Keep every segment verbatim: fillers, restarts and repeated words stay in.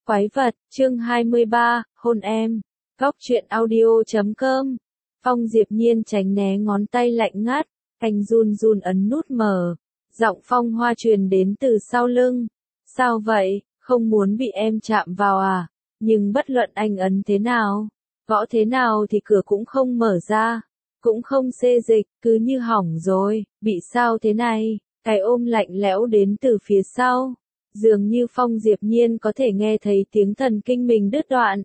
Quái vật, chương hai mươi ba, hôn em. Góc truyện audio chấm com. Phong Diệp Nhiên tránh né ngón tay lạnh ngắt, anh run run ấn nút mở. Giọng Phong Hoa truyền đến từ sau lưng. Sao vậy, không muốn bị em chạm vào à? Nhưng bất luận anh ấn thế nào, gõ thế nào thì cửa cũng không mở ra, cũng không xê dịch, cứ như hỏng rồi. Bị sao thế này? Cái ôm lạnh lẽo đến từ phía sau. Dường như Phong Diệp Nhiên có thể nghe thấy tiếng thần kinh mình đứt đoạn.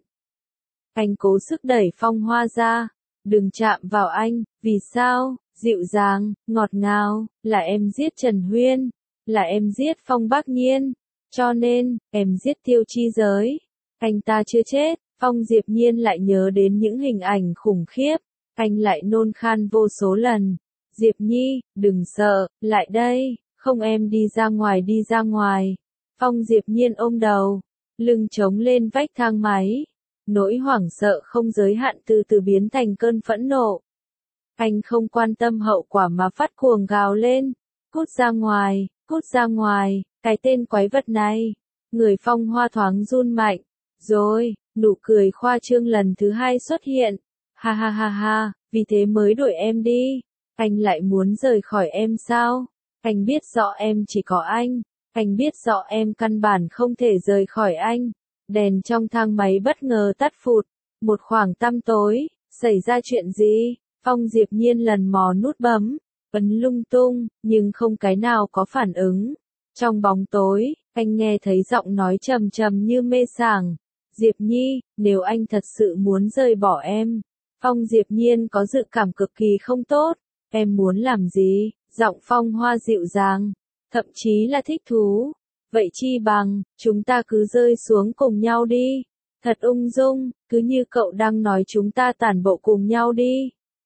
Anh cố sức đẩy Phong Hoa ra. Đừng chạm vào anh, vì sao? Dịu dàng, ngọt ngào, là em giết Trần Huyên, là em giết Phong Bác Nhiên, cho nên, em giết Tiêu Chi Giới. Anh ta chưa chết. Phong Diệp Nhiên lại nhớ đến những hình ảnh khủng khiếp, anh lại nôn khan vô số lần. Diệp Nhi, đừng sợ, lại đây, không em đi ra ngoài đi ra ngoài. Phong Diệp Nhiên ôm đầu, lưng chống lên vách thang máy. Nỗi hoảng sợ không giới hạn từ từ biến thành cơn phẫn nộ. Anh không quan tâm hậu quả mà phát cuồng gào lên. Cút ra ngoài, cút ra ngoài, cái tên quái vật này. Người Phong Hoa thoáng run mạnh. Rồi, nụ cười khoa trương lần thứ hai xuất hiện. Ha ha ha ha, vì thế mới đuổi em đi. Anh lại muốn rời khỏi em sao? Anh biết rõ em chỉ có anh. Anh biết rõ em căn bản không thể rời khỏi anh. Đèn trong thang máy bất ngờ tắt phụt. Một khoảng tăm tối. Xảy ra chuyện gì? Phong Diệp Nhiên lần mò nút bấm. Ấn lung tung, nhưng không cái nào có phản ứng. Trong bóng tối, anh nghe thấy giọng nói trầm trầm như mê sảng. Diệp Nhi, nếu anh thật sự muốn rời bỏ em. Phong Diệp Nhiên có dự cảm cực kỳ không tốt. Em muốn làm gì? Giọng Phong Hoa dịu dàng. Thậm chí là thích thú. Vậy chi bằng, chúng ta cứ rơi xuống cùng nhau đi. Thật ung dung, cứ như cậu đang nói chúng ta tản bộ cùng nhau đi.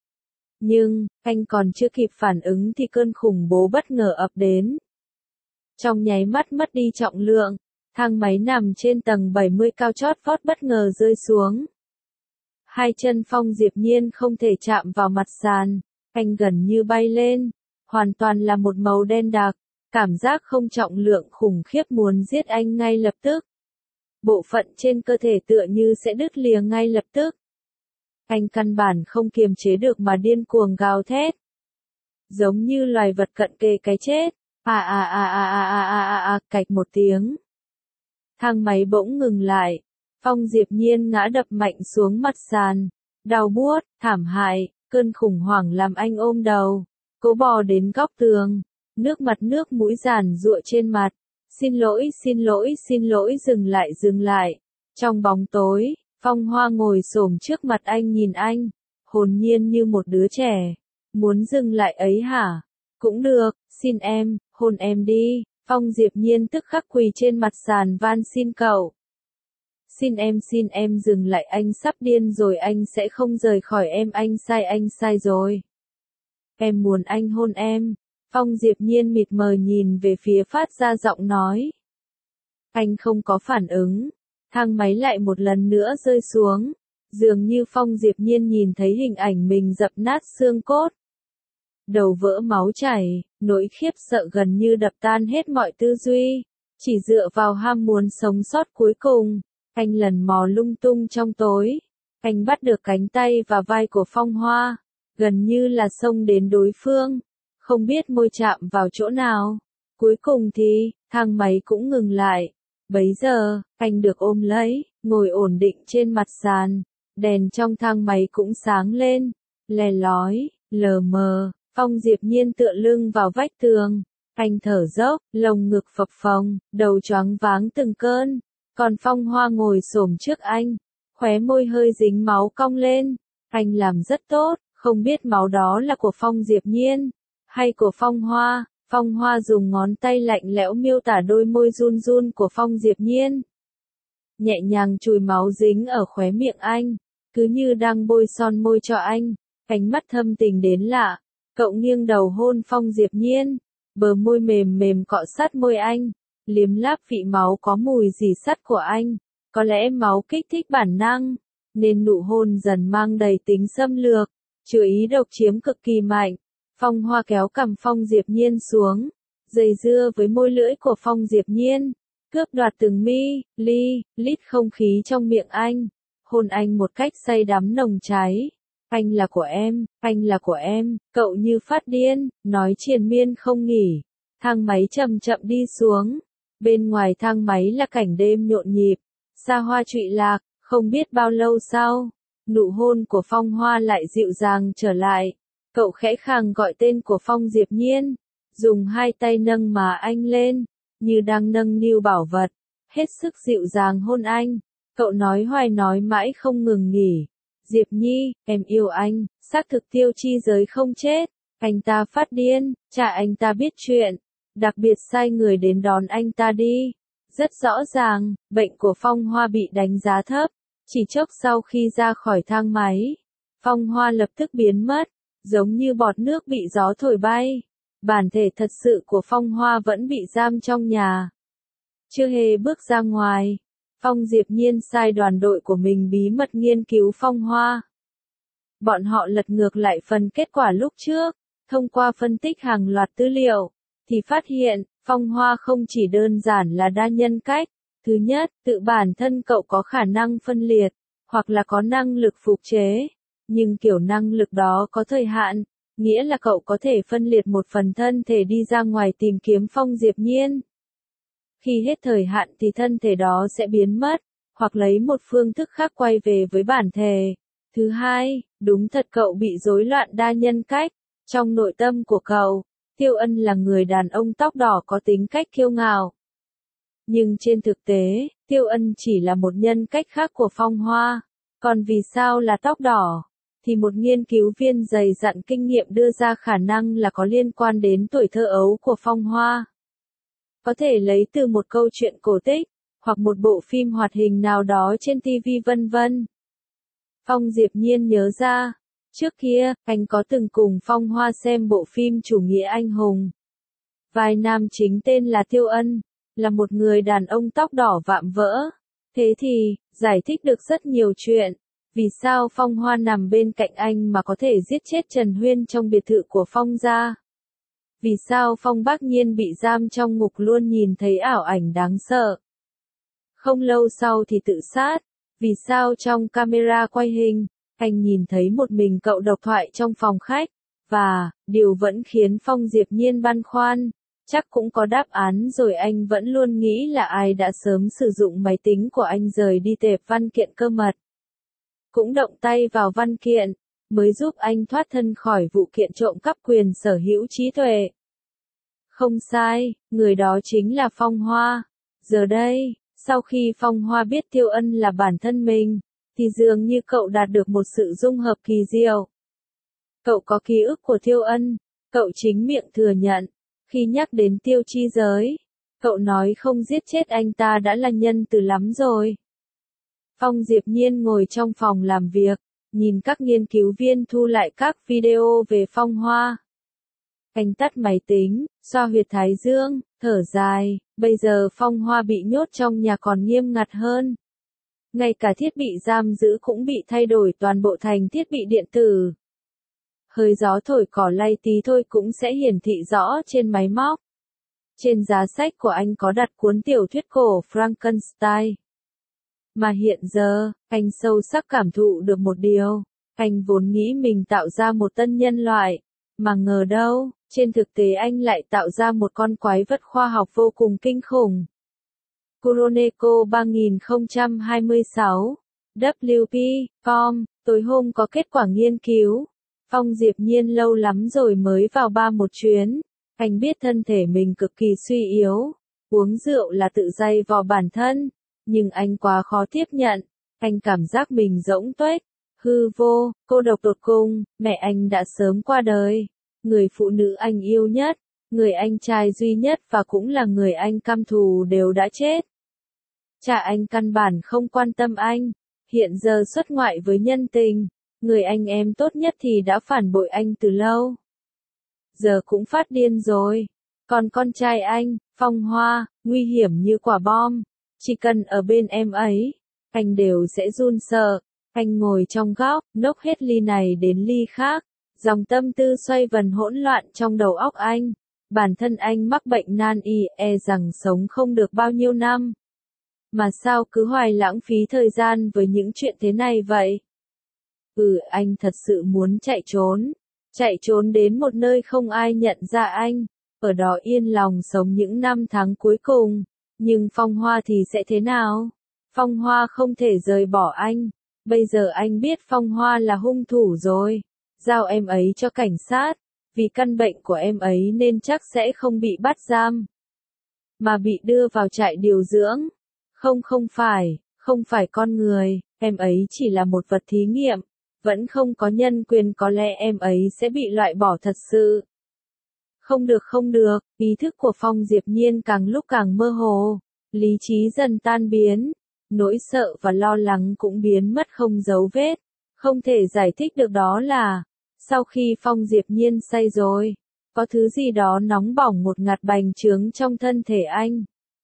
Nhưng, anh còn chưa kịp phản ứng thì cơn khủng bố bất ngờ ập đến. Trong nháy mắt mất đi trọng lượng, thang máy nằm trên tầng bảy mươi cao chót vót bất ngờ rơi xuống. Hai chân Phong Diệp Nhiên không thể chạm vào mặt sàn, anh gần như bay lên, hoàn toàn là một màu đen đặc. Cảm giác không trọng lượng khủng khiếp muốn giết anh ngay lập tức. Bộ phận trên cơ thể tựa như sẽ đứt lìa ngay lập tức. Anh căn bản không kiềm chế được mà điên cuồng gào thét. Giống như loài vật cận kề cái chết. À à à à à à à à à cạch một tiếng. Thang máy bỗng ngừng lại. Phong Diệp Nhiên ngã đập mạnh xuống mặt sàn. Đau buốt, thảm hại, cơn khủng hoảng làm anh ôm đầu. Cố bò đến góc tường. Nước mặt nước mũi giàn giụa trên mặt. Xin lỗi, xin lỗi, xin lỗi, dừng lại, dừng lại. Trong bóng tối, Phong Hoa ngồi xổm trước mặt anh nhìn anh, hồn nhiên như một đứa trẻ. Muốn dừng lại ấy hả? Cũng được, xin em, hôn em đi. Phong Diệp Nhiên tức khắc quỳ trên mặt sàn van xin cậu. Xin em, xin em dừng lại, anh sắp điên rồi, anh sẽ không rời khỏi em, anh sai, anh sai rồi. Em muốn anh hôn em. Phong Diệp Nhiên mịt mờ nhìn về phía phát ra giọng nói. Anh không có phản ứng. Thang máy lại một lần nữa rơi xuống. Dường như Phong Diệp Nhiên nhìn thấy hình ảnh mình dập nát xương cốt. Đầu vỡ máu chảy, nỗi khiếp sợ gần như đập tan hết mọi tư duy. Chỉ dựa vào ham muốn sống sót cuối cùng, anh lần mò lung tung trong tối. Anh bắt được cánh tay và vai của Phong Hoa, gần như là xông đến đối phương. Không biết môi chạm vào chỗ nào. Cuối cùng thì, thang máy cũng ngừng lại. Bấy giờ, anh được ôm lấy, ngồi ổn định trên mặt sàn. Đèn trong thang máy cũng sáng lên. Lè lói, lờ mờ, Phong Diệp Nhiên tựa lưng vào vách tường. Anh thở dốc, lồng ngực phập phồng, đầu choáng váng từng cơn. Còn Phong Hoa ngồi xổm trước anh. Khóe môi hơi dính máu cong lên. Anh làm rất tốt, không biết máu đó là của Phong Diệp Nhiên hay của Phong Hoa. Phong Hoa dùng ngón tay lạnh lẽo miêu tả đôi môi run run của Phong Diệp Nhiên. Nhẹ nhàng chùi máu dính ở khóe miệng anh, cứ như đang bôi son môi cho anh. Ánh mắt thâm tình đến lạ. Cậu nghiêng đầu hôn Phong Diệp Nhiên. Bờ môi mềm mềm cọ sát môi anh. Liếm láp vị máu có mùi dì sắt của anh. Có lẽ máu kích thích bản năng, nên nụ hôn dần mang đầy tính xâm lược, chứa ý độc chiếm cực kỳ mạnh. Phong Hoa kéo cằm Phong Diệp Nhiên xuống, dây dưa với môi lưỡi của Phong Diệp Nhiên, cướp đoạt từng mi, li, lít không khí trong miệng anh, hôn anh một cách say đắm nồng cháy. Anh là của em, anh là của em, cậu như phát điên, nói triền miên không nghỉ. Thang máy chậm chậm đi xuống. Bên ngoài thang máy là cảnh đêm nhộn nhịp, xa hoa trụy lạc, không biết bao lâu sau, nụ hôn của Phong Hoa lại dịu dàng trở lại. Cậu khẽ khàng gọi tên của Phong Diệp Nhiên, dùng hai tay nâng má anh lên, như đang nâng niu bảo vật, hết sức dịu dàng hôn anh. Cậu nói hoài nói mãi không ngừng nghỉ. Diệp Nhi, em yêu anh, xác thực Tiêu Chi Giới không chết. Anh ta phát điên, cha anh ta biết chuyện, đặc biệt sai người đến đón anh ta đi. Rất rõ ràng, bệnh của Phong Hoa bị đánh giá thấp. Chỉ chốc sau khi ra khỏi thang máy, Phong Hoa lập tức biến mất, giống như bọt nước bị gió thổi bay. Bản thể thật sự của Phong Hoa vẫn bị giam trong nhà. Chưa hề bước ra ngoài, Phong Diệp Nhiên sai đoàn đội của mình bí mật nghiên cứu Phong Hoa. Bọn họ lật ngược lại phần kết quả lúc trước, thông qua phân tích hàng loạt tư liệu, thì phát hiện, Phong Hoa không chỉ đơn giản là đa nhân cách. Thứ nhất, tự bản thân cậu có khả năng phân liệt, hoặc là có năng lực phục chế. Nhưng kiểu năng lực đó có thời hạn, nghĩa là cậu có thể phân liệt một phần thân thể đi ra ngoài tìm kiếm Phong Diệp Nhiên. Khi hết thời hạn thì thân thể đó sẽ biến mất, hoặc lấy một phương thức khác quay về với bản thể. Thứ hai, đúng thật cậu bị rối loạn đa nhân cách. Trong nội tâm của cậu, Tiêu Ân là người đàn ông tóc đỏ có tính cách kiêu ngạo. Nhưng trên thực tế, Tiêu Ân chỉ là một nhân cách khác của Phong Hoa. Còn vì sao là tóc đỏ? Thì một nghiên cứu viên dày dặn kinh nghiệm đưa ra khả năng là có liên quan đến tuổi thơ ấu của Phong Hoa. Có thể lấy từ một câu chuyện cổ tích, hoặc một bộ phim hoạt hình nào đó trên ti vi vân vân. Phong Diệp Nhiên nhớ ra, trước kia, anh có từng cùng Phong Hoa xem bộ phim Chủ nghĩa anh hùng. Vai nam chính tên là Tiêu Ân, là một người đàn ông tóc đỏ vạm vỡ. Thế thì, giải thích được rất nhiều chuyện. Vì sao Phong Hoa nằm bên cạnh anh mà có thể giết chết Trần Huyên trong biệt thự của Phong gia? Vì sao Phong Bác Nhiên bị giam trong ngục luôn nhìn thấy ảo ảnh đáng sợ? Không lâu sau thì tự sát. Vì sao trong camera quay hình, anh nhìn thấy một mình cậu độc thoại trong phòng khách? Và, điều vẫn khiến Phong Diệp Nhiên băn khoăn. Chắc cũng có đáp án rồi, anh vẫn luôn nghĩ là ai đã sớm sử dụng máy tính của anh rời đi tệp văn kiện cơ mật. Cũng động tay vào văn kiện, mới giúp anh thoát thân khỏi vụ kiện trộm cắp quyền sở hữu trí tuệ. Không sai, người đó chính là Phong Hoa. Giờ đây, sau khi Phong Hoa biết Tiêu Ân là bản thân mình, thì dường như cậu đạt được một sự dung hợp kỳ diệu. Cậu có ký ức của Tiêu Ân, cậu chính miệng thừa nhận. Khi nhắc đến Tiêu Chi Giới, cậu nói không giết chết anh ta đã là nhân từ lắm rồi. Phong Diệp Nhiên ngồi trong phòng làm việc, nhìn các nghiên cứu viên thu lại các video về Phong Hoa. Anh tắt máy tính, xoa huyệt thái dương, thở dài, bây giờ Phong Hoa bị nhốt trong nhà còn nghiêm ngặt hơn. Ngay cả thiết bị giam giữ cũng bị thay đổi toàn bộ thành thiết bị điện tử. Hơi gió thổi cỏ lay tí thôi cũng sẽ hiển thị rõ trên máy móc. Trên giá sách của anh có đặt cuốn tiểu thuyết cổ Frankenstein. Mà hiện giờ, anh sâu sắc cảm thụ được một điều. Anh vốn nghĩ mình tạo ra một tân nhân loại. Mà ngờ đâu, trên thực tế anh lại tạo ra một con quái vật khoa học vô cùng kinh khủng. Kuroneko ba không hai sáu, W P com, tối hôm có kết quả nghiên cứu. Phong Diệp Nhiên lâu lắm rồi mới vào ba một chuyến. Anh biết thân thể mình cực kỳ suy yếu. Uống rượu là tự dày vò bản thân. Nhưng anh quá khó tiếp nhận. Anh cảm giác mình rỗng tuếch, hư vô, cô độc tột cùng. Mẹ anh đã sớm qua đời. Người phụ nữ anh yêu nhất, người anh trai duy nhất và cũng là người anh căm thù đều đã chết. Cha anh căn bản không quan tâm anh. Hiện giờ xuất ngoại với nhân tình. Người anh em tốt nhất thì đã phản bội anh từ lâu. Giờ cũng phát điên rồi. Còn con trai anh, Phong Hoa, nguy hiểm như quả bom. Chỉ cần ở bên em ấy, anh đều sẽ run sợ. Anh ngồi trong góc, nốc hết ly này đến ly khác. Dòng tâm tư xoay vần hỗn loạn trong đầu óc anh. Bản thân anh mắc bệnh nan y, e rằng sống không được bao nhiêu năm. Mà sao cứ hoài lãng phí thời gian với những chuyện thế này vậy? Ừ, anh thật sự muốn chạy trốn. Chạy trốn đến một nơi không ai nhận ra anh. Ở đó yên lòng sống những năm tháng cuối cùng. Nhưng Phong Hoa thì sẽ thế nào? Phong Hoa không thể rời bỏ anh. Bây giờ anh biết Phong Hoa là hung thủ rồi. Giao em ấy cho cảnh sát. Vì căn bệnh của em ấy nên chắc sẽ không bị bắt giam. Mà bị đưa vào trại điều dưỡng. Không không phải, không phải con người, em ấy chỉ là một vật thí nghiệm. Vẫn không có nhân quyền, có lẽ em ấy sẽ bị loại bỏ thật sự. Không được không được, ý thức của Phong Diệp Nhiên càng lúc càng mơ hồ. Lý trí dần tan biến. Nỗi sợ và lo lắng cũng biến mất không dấu vết. Không thể giải thích được đó là, sau khi Phong Diệp Nhiên say rồi, có thứ gì đó nóng bỏng một ngạt bành trướng trong thân thể anh.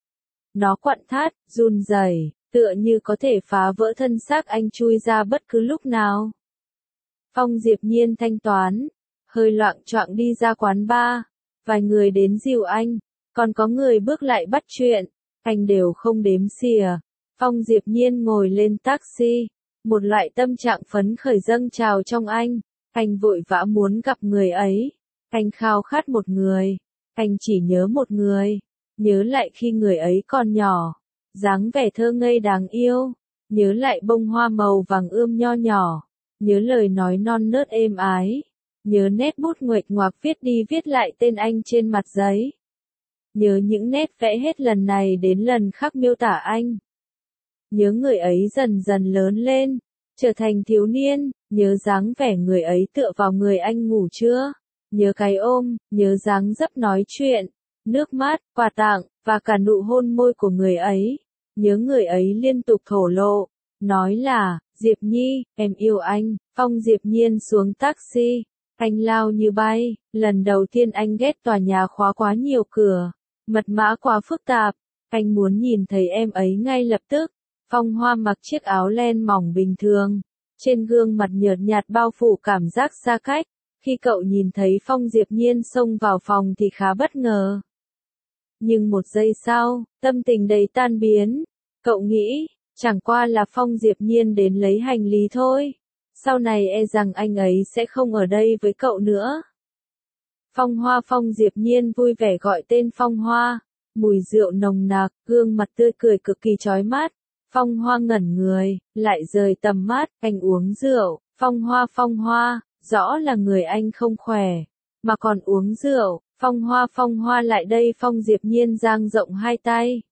Nó quặn thắt, run rẩy, tựa như có thể phá vỡ thân xác anh chui ra bất cứ lúc nào. Phong Diệp Nhiên thanh toán, hơi loạng choạng đi ra quán bar, vài người đến dìu anh, còn có người bước lại bắt chuyện, anh đều không đếm xỉa. Phong Diệp Nhiên ngồi lên taxi, một loại tâm trạng phấn khởi dâng trào trong anh, anh vội vã muốn gặp người ấy, anh khao khát một người, anh chỉ nhớ một người. Nhớ lại khi người ấy còn nhỏ, dáng vẻ thơ ngây đáng yêu, nhớ lại bông hoa màu vàng ươm nho nhỏ, nhớ lời nói non nớt êm ái, nhớ nét bút nguệch ngoạc viết đi viết lại tên anh trên mặt giấy. Nhớ những nét vẽ hết lần này đến lần khác miêu tả anh. Nhớ người ấy dần dần lớn lên, trở thành thiếu niên, nhớ dáng vẻ người ấy tựa vào người anh ngủ trưa, nhớ cái ôm, nhớ dáng dấp nói chuyện. Nước mắt, quà tặng, và cả nụ hôn môi của người ấy. Nhớ người ấy liên tục thổ lộ, nói là, Diệp Nhi, em yêu anh. Phong Diệp Nhiên xuống taxi, anh lao như bay. Lần đầu tiên anh ghét tòa nhà khóa quá nhiều cửa, mật mã quá phức tạp, anh muốn nhìn thấy em ấy ngay lập tức. Phong Hoa mặc chiếc áo len mỏng bình thường, trên gương mặt nhợt nhạt bao phủ cảm giác xa cách. Khi cậu nhìn thấy Phong Diệp Nhiên xông vào phòng thì khá bất ngờ. Nhưng một giây sau, tâm tình đầy tan biến. Cậu nghĩ, chẳng qua là Phong Diệp Nhiên đến lấy hành lý thôi. Sau này e rằng anh ấy sẽ không ở đây với cậu nữa. Phong Hoa. Phong Diệp Nhiên vui vẻ gọi tên Phong Hoa. Mùi rượu nồng nặc, gương mặt tươi cười cực kỳ chói mắt. Phong Hoa ngẩn người, lại rời tầm mắt, anh uống rượu. Phong Hoa. Phong Hoa, rõ là người anh không khỏe, mà còn uống rượu. Phong Hoa. Phong Hoa lại đây. Phong Diệp Nhiên dang rộng hai tay.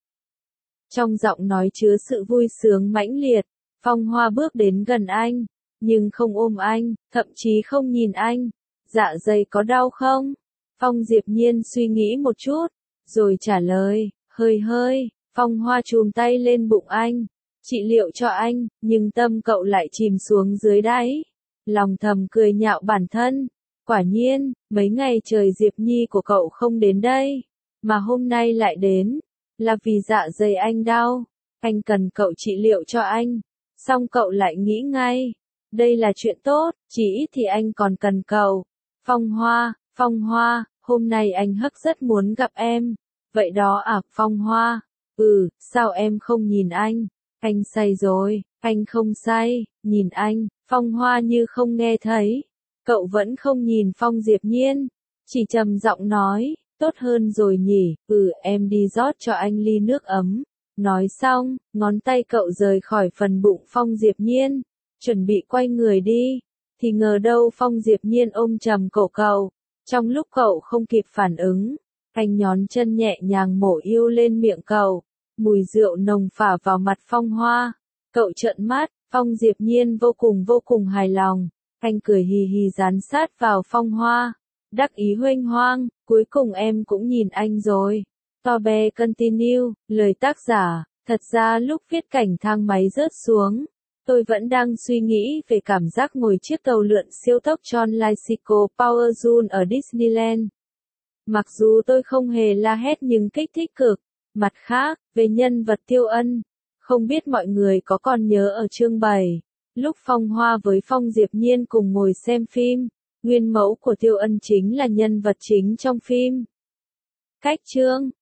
Trong giọng nói chứa sự vui sướng mãnh liệt. Phong Hoa bước đến gần anh, nhưng không ôm anh, thậm chí không nhìn anh. Dạ dày có đau không? Phong Diệp Nhiên suy nghĩ một chút, rồi trả lời, hơi hơi. Phong Hoa chùm tay lên bụng anh, trị liệu cho anh, nhưng tâm cậu lại chìm xuống dưới đáy. Lòng thầm cười nhạo bản thân. Quả nhiên, mấy ngày trời Diệp Nhi của cậu không đến đây, mà hôm nay lại đến, là vì dạ dày anh đau, anh cần cậu trị liệu cho anh. Xong cậu lại nghĩ ngay, đây là chuyện tốt, chỉ ít thì anh còn cần cậu. Phong Hoa. Phong Hoa, hôm nay anh hức rất muốn gặp em. Vậy đó à? Phong Hoa, ừ, sao em không nhìn anh? Anh say rồi. Anh không say, nhìn anh. Phong Hoa như không nghe thấy. Cậu vẫn không nhìn Phong Diệp Nhiên, chỉ trầm giọng nói, tốt hơn rồi nhỉ, ừ, em đi rót cho anh ly nước ấm. Nói xong, ngón tay cậu rời khỏi phần bụng Phong Diệp Nhiên, chuẩn bị quay người đi, thì ngờ đâu Phong Diệp Nhiên ôm chầm cổ cậu. Trong lúc cậu không kịp phản ứng, anh nhón chân nhẹ nhàng mổ yêu lên miệng cậu, mùi rượu nồng phả vào mặt Phong Hoa. Cậu trợn mắt, Phong Diệp Nhiên vô cùng vô cùng hài lòng. Anh cười hì hì dán sát vào Phong Hoa, đắc ý huênh hoang, cuối cùng em cũng nhìn anh rồi. Tobe continue, lời tác giả, thật ra lúc viết cảnh thang máy rớt xuống, tôi vẫn đang suy nghĩ về cảm giác ngồi chiếc tàu lượn siêu tốc John Lysico Power Zone ở Disneyland. Mặc dù tôi không hề la hét nhưng kích thích cực. Mặt khác, về nhân vật Tiêu Ân, không biết mọi người có còn nhớ ở chương bảy. Lúc Phong Hoa với Phong Diệp Nhiên cùng ngồi xem phim, nguyên mẫu của Tiêu Ân chính là nhân vật chính trong phim. Cách chương